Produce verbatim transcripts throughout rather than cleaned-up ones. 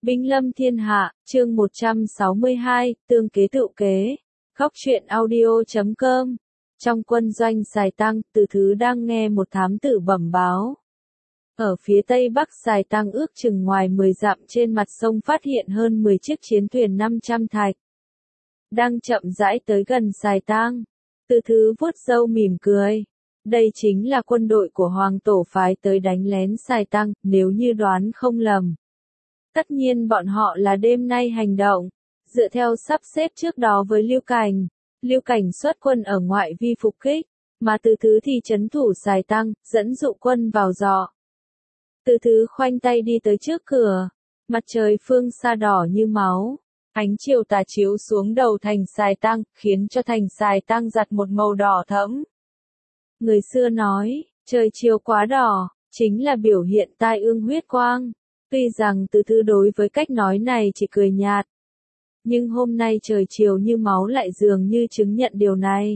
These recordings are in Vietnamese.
Binh lâm thiên hạ, chương một trăm sáu mươi hai, tương kế tựu kế. Góc truyện audio chấm com. Trong quân doanh Sài Tăng, Từ Thứ đang nghe một thám tử bẩm báo. Ở phía tây bắc Sài Tăng ước chừng ngoài mười dặm trên mặt sông phát hiện hơn mười chiếc chiến thuyền năm trăm thạch. Đang chậm rãi tới gần Sài Tăng. Từ Thứ vuốt râu mỉm cười. Đây chính là quân đội của Hoàng Tổ phái tới đánh lén Sài Tăng, nếu như đoán không lầm. Tất nhiên bọn họ là đêm nay hành động, dựa theo sắp xếp trước đó với Lưu Cảnh. Lưu Cảnh xuất quân ở ngoại vi phục kích, mà Từ Thứ thì trấn thủ Sài Tăng, dẫn dụ quân vào dọ. Từ Thứ khoanh tay đi tới trước cửa, mặt trời phương xa đỏ như máu, ánh chiều tà chiếu xuống đầu thành Sài Tăng, khiến cho thành Sài Tăng giặt một màu đỏ thẫm. Người xưa nói, trời chiều quá đỏ, chính là biểu hiện tai ương huyết quang. Tuy rằng Từ Thứ đối với cách nói này chỉ cười nhạt, nhưng hôm nay trời chiều như máu lại dường như chứng nhận điều này.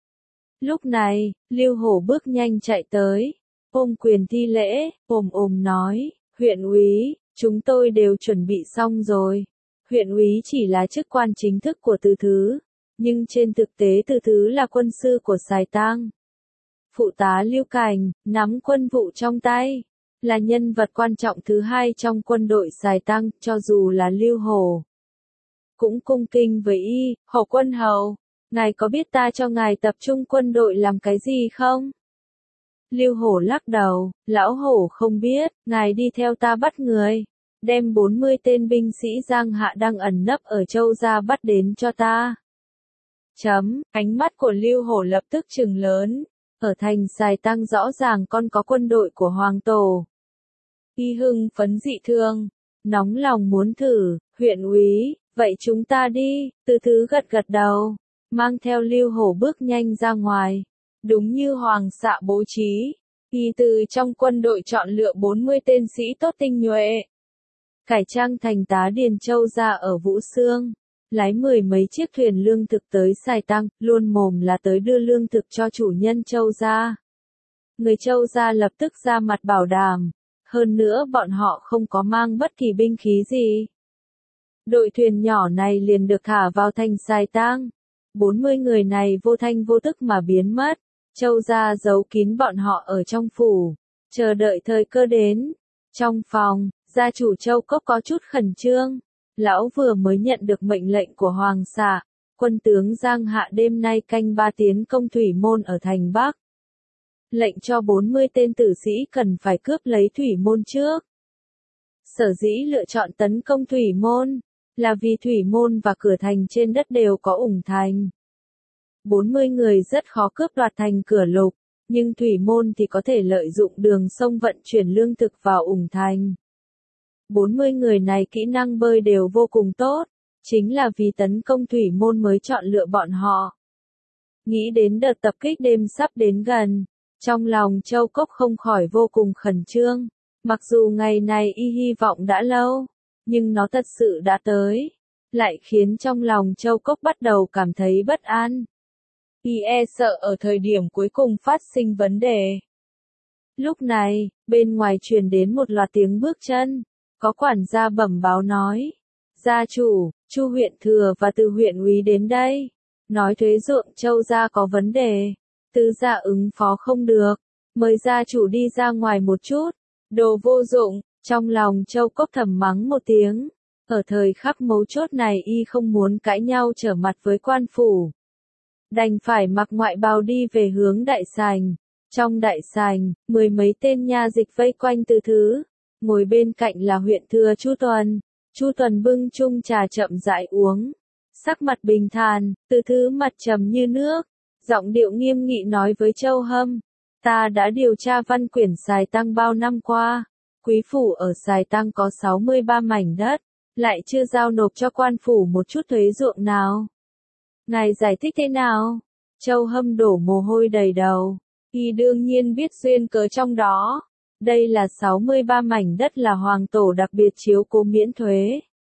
Lúc này, Lưu Hổ bước nhanh chạy tới, ôm quyền thi lễ, ồm ồm nói, huyện úy, chúng tôi đều chuẩn bị xong rồi. Huyện úy chỉ là chức quan chính thức của Từ Thứ, nhưng trên thực tế Từ Thứ là quân sư của Sài Tăng. Phụ tá Lưu Cảnh, nắm quân vụ trong tay, là nhân vật quan trọng thứ hai trong quân đội Sài Tăng, cho dù là Lưu Hổ cũng cung kinh với y. Hổ quân hầu, ngài có biết ta cho ngài tập trung quân đội làm cái gì không? Lưu Hổ lắc đầu, lão hổ không biết, ngài đi theo ta bắt người, đem bốn mươi tên binh sĩ Giang Hạ đang ẩn nấp ở Châu Gia bắt đến cho ta. Chấm, ánh mắt của Lưu Hổ lập tức trừng lớn, ở thành Sài Tăng rõ ràng con có quân đội của Hoàng Tổ. Y hưng phấn dị thương, nóng lòng muốn thử, huyện úy, vậy chúng ta đi. Từ Thứ gật gật đầu, mang theo Lưu Hổ bước nhanh ra ngoài. Đúng như Hoàng xạ bố trí, y từ trong quân đội chọn lựa bốn mươi tên sĩ tốt tinh nhuệ, cải trang thành tá điền Châu Gia ở Vũ Xương, lái mười mấy chiếc thuyền lương thực tới Sài Tăng, luôn mồm là tới đưa lương thực cho chủ nhân Châu Gia. Người Châu Gia lập tức ra mặt bảo đảm. Hơn nữa bọn họ không có mang bất kỳ binh khí gì. Đội thuyền nhỏ này liền được thả vào thành Sài Tăng. bốn mươi người này vô thanh vô tức mà biến mất. Châu Gia giấu kín bọn họ ở trong phủ, chờ đợi thời cơ đến. Trong phòng, gia chủ Châu Cốc có chút khẩn trương. Lão vừa mới nhận được mệnh lệnh của Hoàng xạ, quân tướng Giang Hạ đêm nay canh ba tiến công thủy môn ở thành Bắc. Lệnh cho bốn mươi tên tử sĩ cần phải cướp lấy thủy môn trước. Sở dĩ lựa chọn tấn công thủy môn, là vì thủy môn và cửa thành trên đất đều có ủng thành. bốn mươi người rất khó cướp đoạt thành cửa lục, nhưng thủy môn thì có thể lợi dụng đường sông vận chuyển lương thực vào ủng thành. bốn mươi người này kỹ năng bơi đều vô cùng tốt, chính là vì tấn công thủy môn mới chọn lựa bọn họ. Nghĩ đến đợt tập kích đêm sắp đến gần, trong lòng Châu Cốc không khỏi vô cùng khẩn trương. Mặc dù ngày này y hy vọng đã lâu, nhưng nó thật sự đã tới, lại khiến trong lòng Châu Cốc bắt đầu cảm thấy bất an. Y e sợ ở thời điểm cuối cùng phát sinh vấn đề. Lúc này, bên ngoài truyền đến một loạt tiếng bước chân, có quản gia bẩm báo nói, gia chủ, Chu huyện thừa và Từ huyện úy đến đây, nói thuế ruộng Châu Gia có vấn đề. Tứ gia ứng phó không được, mời gia chủ đi ra ngoài một chút. Đồ vô dụng. Trong lòng Châu Cốc thầm mắng một tiếng. Ở thời khắc mấu chốt này y không muốn cãi nhau trở mặt với quan phủ, đành phải mặc ngoại bào đi về hướng đại sảnh. Trong đại sảnh, mười mấy tên nha dịch vây quanh Từ Thứ, ngồi bên cạnh là huyện thừa Chu Tuần. Chu Tuần bưng chung trà chậm rãi uống, sắc mặt bình thản. Từ Thứ mặt trầm như nước, giọng điệu nghiêm nghị nói với Châu Hâm, ta đã điều tra văn quyển Sài Tăng bao năm qua, quý phủ ở Sài Tăng có sáu mươi ba mảnh đất, lại chưa giao nộp cho quan phủ một chút thuế ruộng nào. Ngài giải thích thế nào? Châu Hâm đổ mồ hôi đầy đầu, y đương nhiên biết duyên cớ trong đó. Đây là sáu mươi ba mảnh đất là Hoàng Tổ đặc biệt chiếu cố miễn thuế.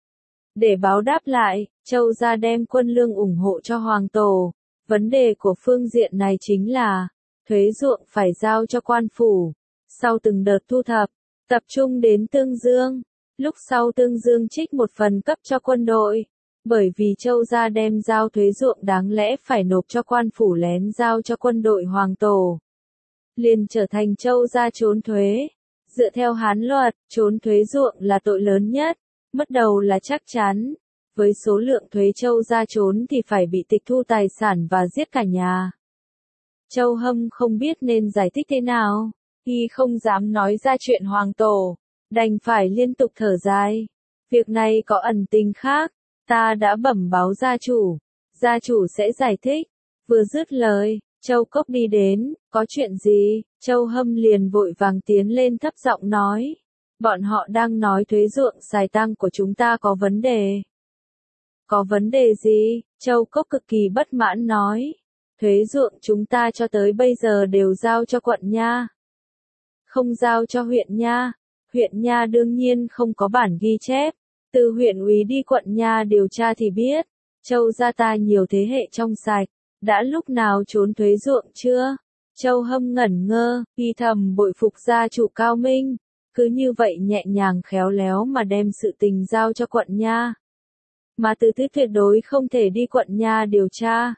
Để báo đáp lại, Châu Gia đem quân lương ủng hộ cho Hoàng Tổ. Vấn đề của phương diện này chính là, thuế ruộng phải giao cho quan phủ. Sau từng đợt thu thập, tập trung đến Tương Dương, lúc sau tương dương trích một phần cấp cho quân đội, bởi vì Châu gia đem giao thuế ruộng đáng lẽ phải nộp cho quan phủ lén giao cho quân đội hoàng tổ. Liền trở thành Châu gia trốn thuế. Dựa theo Hán luật, trốn thuế ruộng là tội lớn nhất, mất đầu là chắc chắn. Với số lượng thuế Châu gia trốn thì phải bị tịch thu tài sản và giết cả nhà. Châu Hâm không biết nên giải thích thế nào, y không dám nói ra chuyện hoàng tổ, đành phải liên tục thở dài. Việc này có ẩn tình khác, ta đã bẩm báo gia chủ, gia chủ sẽ giải thích. Vừa dứt lời, Châu Cốc đi đến, có chuyện gì? Châu Hâm liền vội vàng tiến lên thấp giọng nói. Bọn họ đang nói thuế ruộng xài tăng của chúng ta có vấn đề. Có vấn đề gì? Châu Cốc cực kỳ bất mãn nói. Thuế ruộng chúng ta cho tới bây giờ đều giao cho quận nha. Không giao cho huyện nha. Huyện nha đương nhiên không có bản ghi chép. Từ huyện úy đi quận nha điều tra thì biết. Châu gia ta nhiều thế hệ trong sạch. Đã lúc nào trốn thuế ruộng chưa? Châu Hâm ngẩn ngơ, y thầm bội phục gia chủ cao minh. Cứ như vậy nhẹ nhàng khéo léo mà đem sự tình giao cho quận nha. Mà Từ Thứ tuyệt đối không thể đi quận nha điều tra.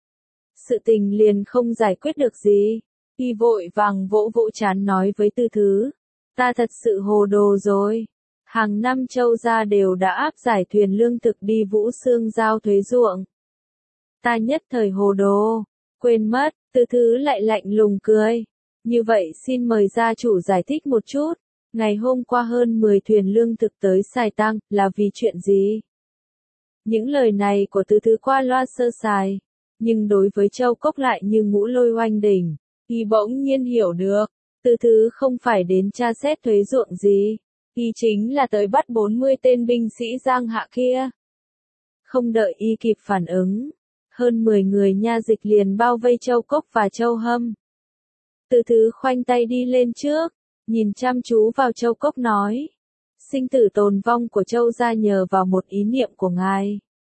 Sự tình liền không giải quyết được gì. Y vội vàng vỗ vỗ trán nói với Từ Thứ. Ta thật sự hồ đồ rồi. Hàng năm Châu gia đều đã áp giải thuyền lương thực đi Vũ Xương giao thuế ruộng. Ta nhất thời hồ đồ, quên mất. Từ Thứ lại lạnh lùng cười. Như vậy xin mời gia chủ giải thích một chút. Ngày hôm qua hơn mười thuyền lương thực tới xài tăng, là vì chuyện gì? Những lời này của Từ Thứ qua loa sơ sài. Nhưng đối với Châu Cốc lại như ngũ lôi oanh đỉnh. Y bỗng nhiên hiểu được. Từ Thứ không phải đến tra xét thuế ruộng gì. Y chính là tới bắt bốn mươi tên binh sĩ Giang Hạ kia. Không đợi y kịp phản ứng. Hơn mười người nha dịch liền bao vây Châu Cốc và Châu Hâm. Từ Thứ khoanh tay đi lên trước, nhìn chăm chú vào Châu Cốc nói. Sinh tử tồn vong của Châu gia nhờ vào một ý niệm của ngài.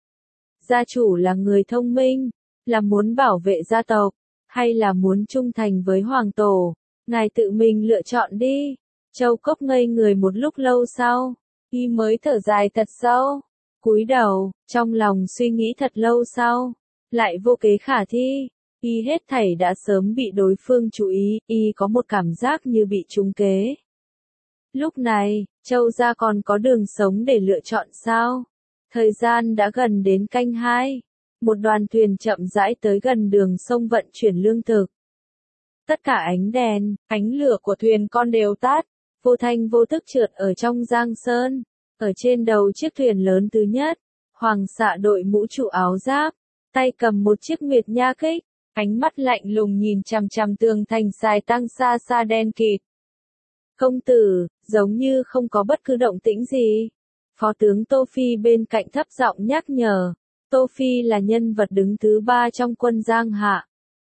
Gia chủ là người thông minh, là muốn bảo vệ gia tộc, hay là muốn trung thành với hoàng tổ, ngài tự mình lựa chọn đi. Châu Cốc ngây người một lúc lâu sau, y mới thở dài thật sâu, cúi đầu, trong lòng suy nghĩ thật lâu sau. Lại vô kế khả thi, y hết thảy đã sớm bị đối phương chú ý, y có một cảm giác như bị trúng kế. Lúc này, Châu gia còn có đường sống để lựa chọn sao? Thời gian đã gần đến canh hai, một đoàn thuyền chậm rãi tới gần đường sông vận chuyển lương thực. Tất cả ánh đèn, ánh lửa của thuyền con đều tắt, vô thanh vô thức trượt ở trong giang sơn. Ở trên đầu chiếc thuyền lớn thứ nhất, Hoàng xạ đội mũ trụ áo giáp. Tay cầm một chiếc nguyệt nha kích, ánh mắt lạnh lùng nhìn chằm chằm tường thành xài tăng xa xa đen kịt. Công tử, giống như không có bất cứ động tĩnh gì. Phó tướng Tô Phi bên cạnh thấp giọng nhắc nhở. Tô Phi là nhân vật đứng thứ ba trong quân Giang Hạ.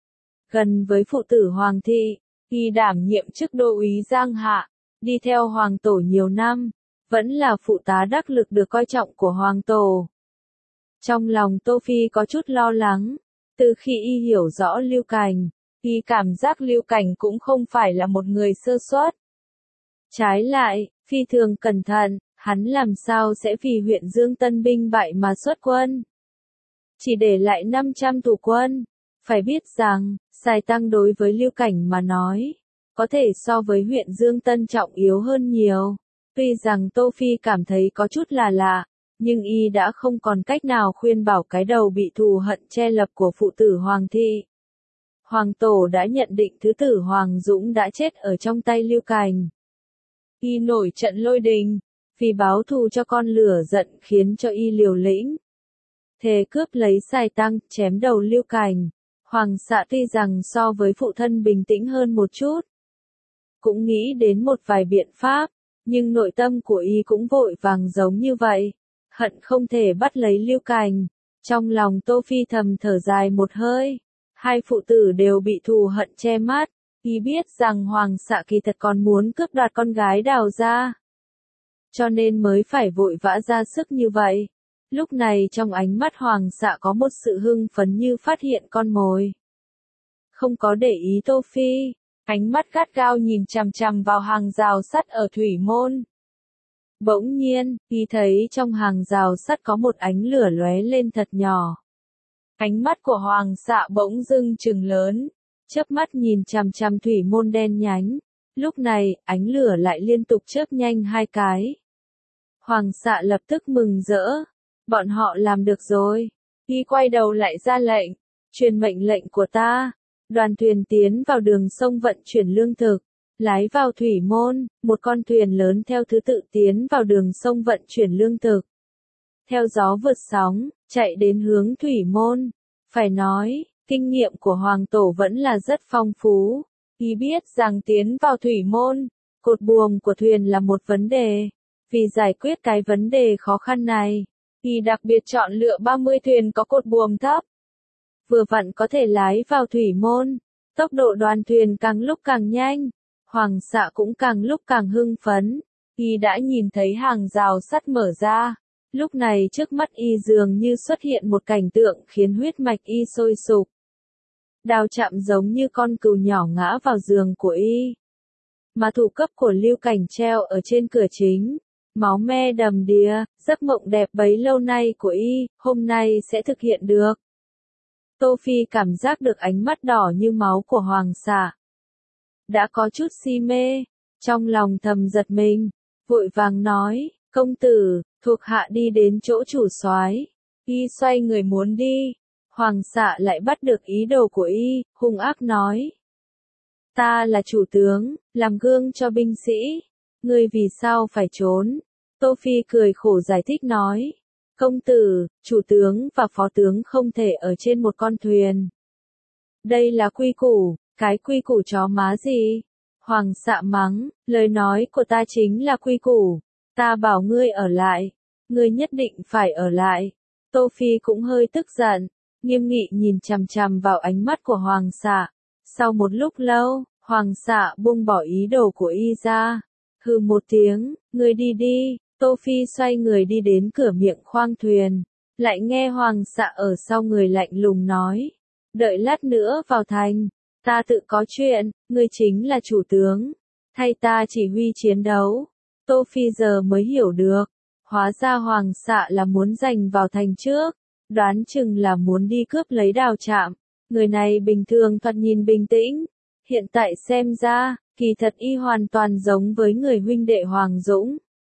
Gần với phụ tử Hoàng thị, y đảm nhiệm chức đô úy Giang Hạ, đi theo Hoàng tổ nhiều năm, vẫn là phụ tá đắc lực được coi trọng của Hoàng tổ. Trong lòng Tô Phi có chút lo lắng, từ khi y hiểu rõ Lưu Cảnh, y cảm giác Lưu Cảnh cũng không phải là một người sơ suất. Trái lại, phi thường cẩn thận, hắn làm sao sẽ vì huyện Dương Tân binh bại mà xuất quân. Chỉ để lại năm trăm thủ quân, phải biết rằng, xài tăng đối với Lưu Cảnh mà nói, có thể so với huyện Dương Tân trọng yếu hơn nhiều. Tuy rằng Tô Phi cảm thấy có chút là lạ. Nhưng y đã không còn cách nào khuyên bảo cái đầu bị thù hận che lập của phụ tử Hoàng thị. Hoàng tổ đã nhận định thứ tử Hoàng Dũng đã chết ở trong tay Lưu Cảnh. Y nổi trận lôi đình, vì báo thù cho con lửa giận khiến cho y liều lĩnh. Thề cướp lấy xài tăng, chém đầu Lưu Cảnh. Hoàng xạ tuy rằng so với phụ thân bình tĩnh hơn một chút. Cũng nghĩ đến một vài biện pháp, nhưng nội tâm của y cũng vội vàng giống như vậy. Hận không thể bắt lấy Lưu Cảnh. Trong lòng Tô Phi thầm thở dài một hơi. Hai phụ tử đều bị thù hận che mắt. Y biết rằng Hoàng xạ kỳ thật còn muốn cướp đoạt con gái Đào gia. Cho nên mới phải vội vã ra sức như vậy. Lúc này trong ánh mắt Hoàng xạ có một sự hưng phấn như phát hiện con mồi. Không có để ý Tô Phi. Ánh mắt gắt gao nhìn chằm chằm vào hàng rào sắt ở thủy môn. Bỗng nhiên, y thấy trong hàng rào sắt có một ánh lửa lóe lên thật nhỏ. Ánh mắt của Hoàng xạ bỗng dưng trừng lớn, chớp mắt nhìn chằm chằm thủy môn đen nhánh. Lúc này, ánh lửa lại liên tục chớp nhanh hai cái. Hoàng xạ lập tức mừng rỡ. Bọn họ làm được rồi. Y quay đầu lại ra lệnh. Truyền mệnh lệnh của ta. Đoàn thuyền tiến vào đường sông vận chuyển lương thực. Lái vào thủy môn, một con thuyền lớn theo thứ tự tiến vào đường sông vận chuyển lương thực. Theo gió vượt sóng, chạy đến hướng thủy môn. Phải nói, kinh nghiệm của Hoàng Tổ vẫn là rất phong phú. Y biết rằng tiến vào thủy môn, cột buồm của thuyền là một vấn đề. Vì giải quyết cái vấn đề khó khăn này, Y đặc biệt chọn lựa ba mươi thuyền có cột buồm thấp. Vừa vặn có thể lái vào thủy môn, tốc độ đoàn thuyền càng lúc càng nhanh. Hoàng xạ cũng càng lúc càng hưng phấn. Y đã nhìn thấy hàng rào sắt mở ra. Lúc này trước mắt Y dường như xuất hiện một cảnh tượng khiến huyết mạch Y sôi sục. Đao chạm giống như con cừu nhỏ ngã vào giường của Y. Mà thủ cấp của Lưu Cảnh treo ở trên cửa chính. Máu me đầm đìa, giấc mộng đẹp bấy lâu nay của Y, hôm nay sẽ thực hiện được. Tô Phi cảm giác được ánh mắt đỏ như máu của Hoàng xạ. Đã có chút si mê, trong lòng thầm giật mình, vội vàng nói, công tử, thuộc hạ đi đến chỗ chủ soái. Y xoay người muốn đi, Hoàng xạ lại bắt được ý đồ của Y, hung ác nói. Ta là chủ tướng, làm gương cho binh sĩ, ngươi vì sao phải trốn? Tô Phi cười khổ giải thích nói, công tử, chủ tướng và phó tướng không thể ở trên một con thuyền. Đây là quy củ. Cái quy củ chó má gì? Hoàng xạ mắng, lời nói của ta chính là quy củ. Ta bảo ngươi ở lại. Ngươi nhất định phải ở lại. Tô Phi cũng hơi tức giận, nghiêm nghị nhìn chằm chằm vào ánh mắt của Hoàng xạ. Sau một lúc lâu, Hoàng xạ buông bỏ ý đồ của Y ra. Hừ một tiếng, ngươi đi đi. Tô Phi xoay người đi đến cửa miệng khoang thuyền. Lại nghe Hoàng xạ ở sau người lạnh lùng nói. Đợi lát nữa vào thành. Ta tự có chuyện, ngươi chính là chủ tướng. Thay ta chỉ huy chiến đấu. Tô Phi giờ mới hiểu được. Hóa ra Hoàng xạ là muốn giành vào thành trước. Đoán chừng là muốn đi cướp lấy đào trạm. Người này bình thường thoạt nhìn bình tĩnh. Hiện tại xem ra, kỳ thật Y hoàn toàn giống với người huynh đệ Hoàng Dũng.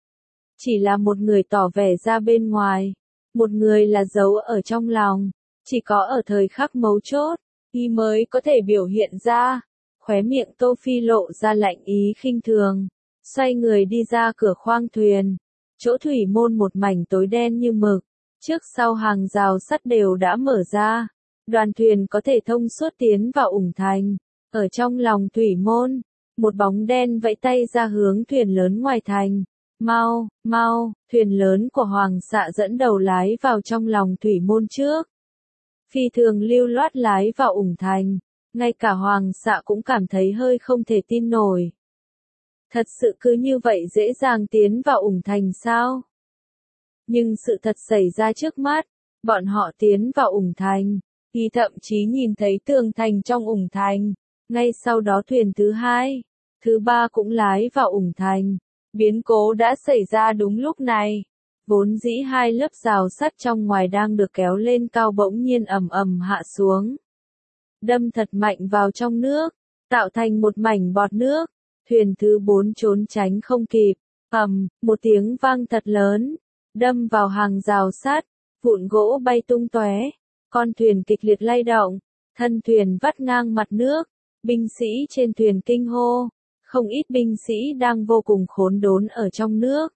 Chỉ là một người tỏ vẻ ra bên ngoài. Một người là giấu ở trong lòng. Chỉ có ở thời khắc mấu chốt, Y mới có thể biểu hiện ra. Khóe miệng Tô Phi lộ ra lạnh ý khinh thường. Xoay người đi ra cửa khoang thuyền. Chỗ thủy môn một mảnh tối đen như mực. Trước sau hàng rào sắt đều đã mở ra. Đoàn thuyền có thể thông suốt tiến vào ủng thành. Ở trong lòng thủy môn, một bóng đen vẫy tay ra hướng thuyền lớn ngoài thành. Mau, mau, thuyền lớn của Hoàng xạ dẫn đầu lái vào trong lòng thủy môn trước. Phi thường lưu loát lái vào ủng thành, ngay cả Hoàng xạ cũng cảm thấy hơi không thể tin nổi. Thật sự cứ như vậy dễ dàng tiến vào ủng thành sao? Nhưng sự thật xảy ra trước mắt, bọn họ tiến vào ủng thành, thì thậm chí nhìn thấy tường thành trong ủng thành. Ngay sau đó thuyền thứ hai, thứ ba cũng lái vào ủng thành. Biến cố đã xảy ra đúng lúc này. Vốn dĩ hai lớp rào sắt trong ngoài đang được kéo lên cao bỗng nhiên ầm ầm hạ xuống. Đâm thật mạnh vào trong nước, tạo thành một mảnh bọt nước. Thuyền thứ bốn trốn tránh không kịp, ầm, một tiếng vang thật lớn, đâm vào hàng rào sắt, vụn gỗ bay tung tóe, con thuyền kịch liệt lay động, thân thuyền vắt ngang mặt nước, binh sĩ trên thuyền kinh hô, không ít binh sĩ đang vô cùng khốn đốn ở trong nước.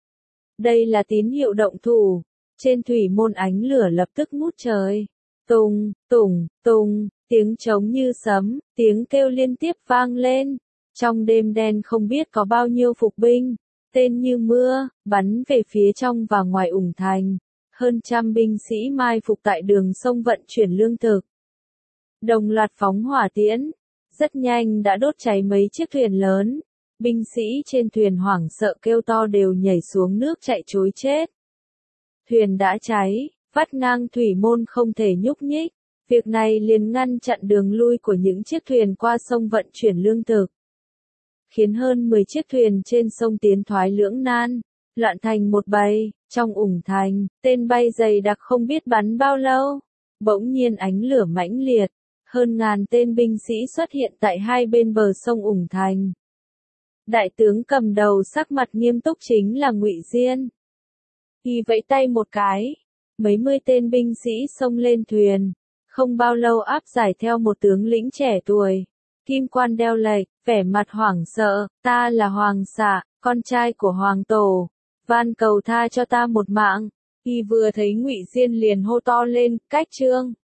Đây là tín hiệu động thủ, trên thủy môn ánh lửa lập tức ngút trời. Tùng, tùng, tùng, tiếng trống như sấm, tiếng kêu liên tiếp vang lên. Trong đêm đen không biết có bao nhiêu phục binh, tên như mưa, bắn về phía trong và ngoài ủng thành. Hơn trăm binh sĩ mai phục tại đường sông vận chuyển lương thực. Đồng loạt phóng hỏa tiễn, rất nhanh đã đốt cháy mấy chiếc thuyền lớn. Binh sĩ trên thuyền hoảng sợ kêu to đều nhảy xuống nước chạy trối chết. Thuyền đã cháy, vắt ngang thủy môn không thể nhúc nhích. Việc này liền ngăn chặn đường lui của những chiếc thuyền qua sông vận chuyển lương thực. Khiến hơn mười chiếc thuyền trên sông tiến thoái lưỡng nan. loạn thành một bầy, trong ủng thành, tên bay dày đặc không biết bắn bao lâu. Bỗng nhiên ánh lửa mãnh liệt, hơn ngàn tên binh sĩ xuất hiện tại hai bên bờ sông ủng thành. Đại tướng cầm đầu sắc mặt nghiêm túc chính là Ngụy Diên. Y vẫy tay một cái, mấy mươi tên binh sĩ xông lên thuyền, không bao lâu áp giải theo một tướng lĩnh trẻ tuổi, kim quan đeo lệch, vẻ mặt hoảng sợ, ta là Hoàng Xạ, con trai của Hoàng Tổ, van cầu tha cho ta một mạng. Y vừa thấy Ngụy Diên liền hô to lên, cách trương.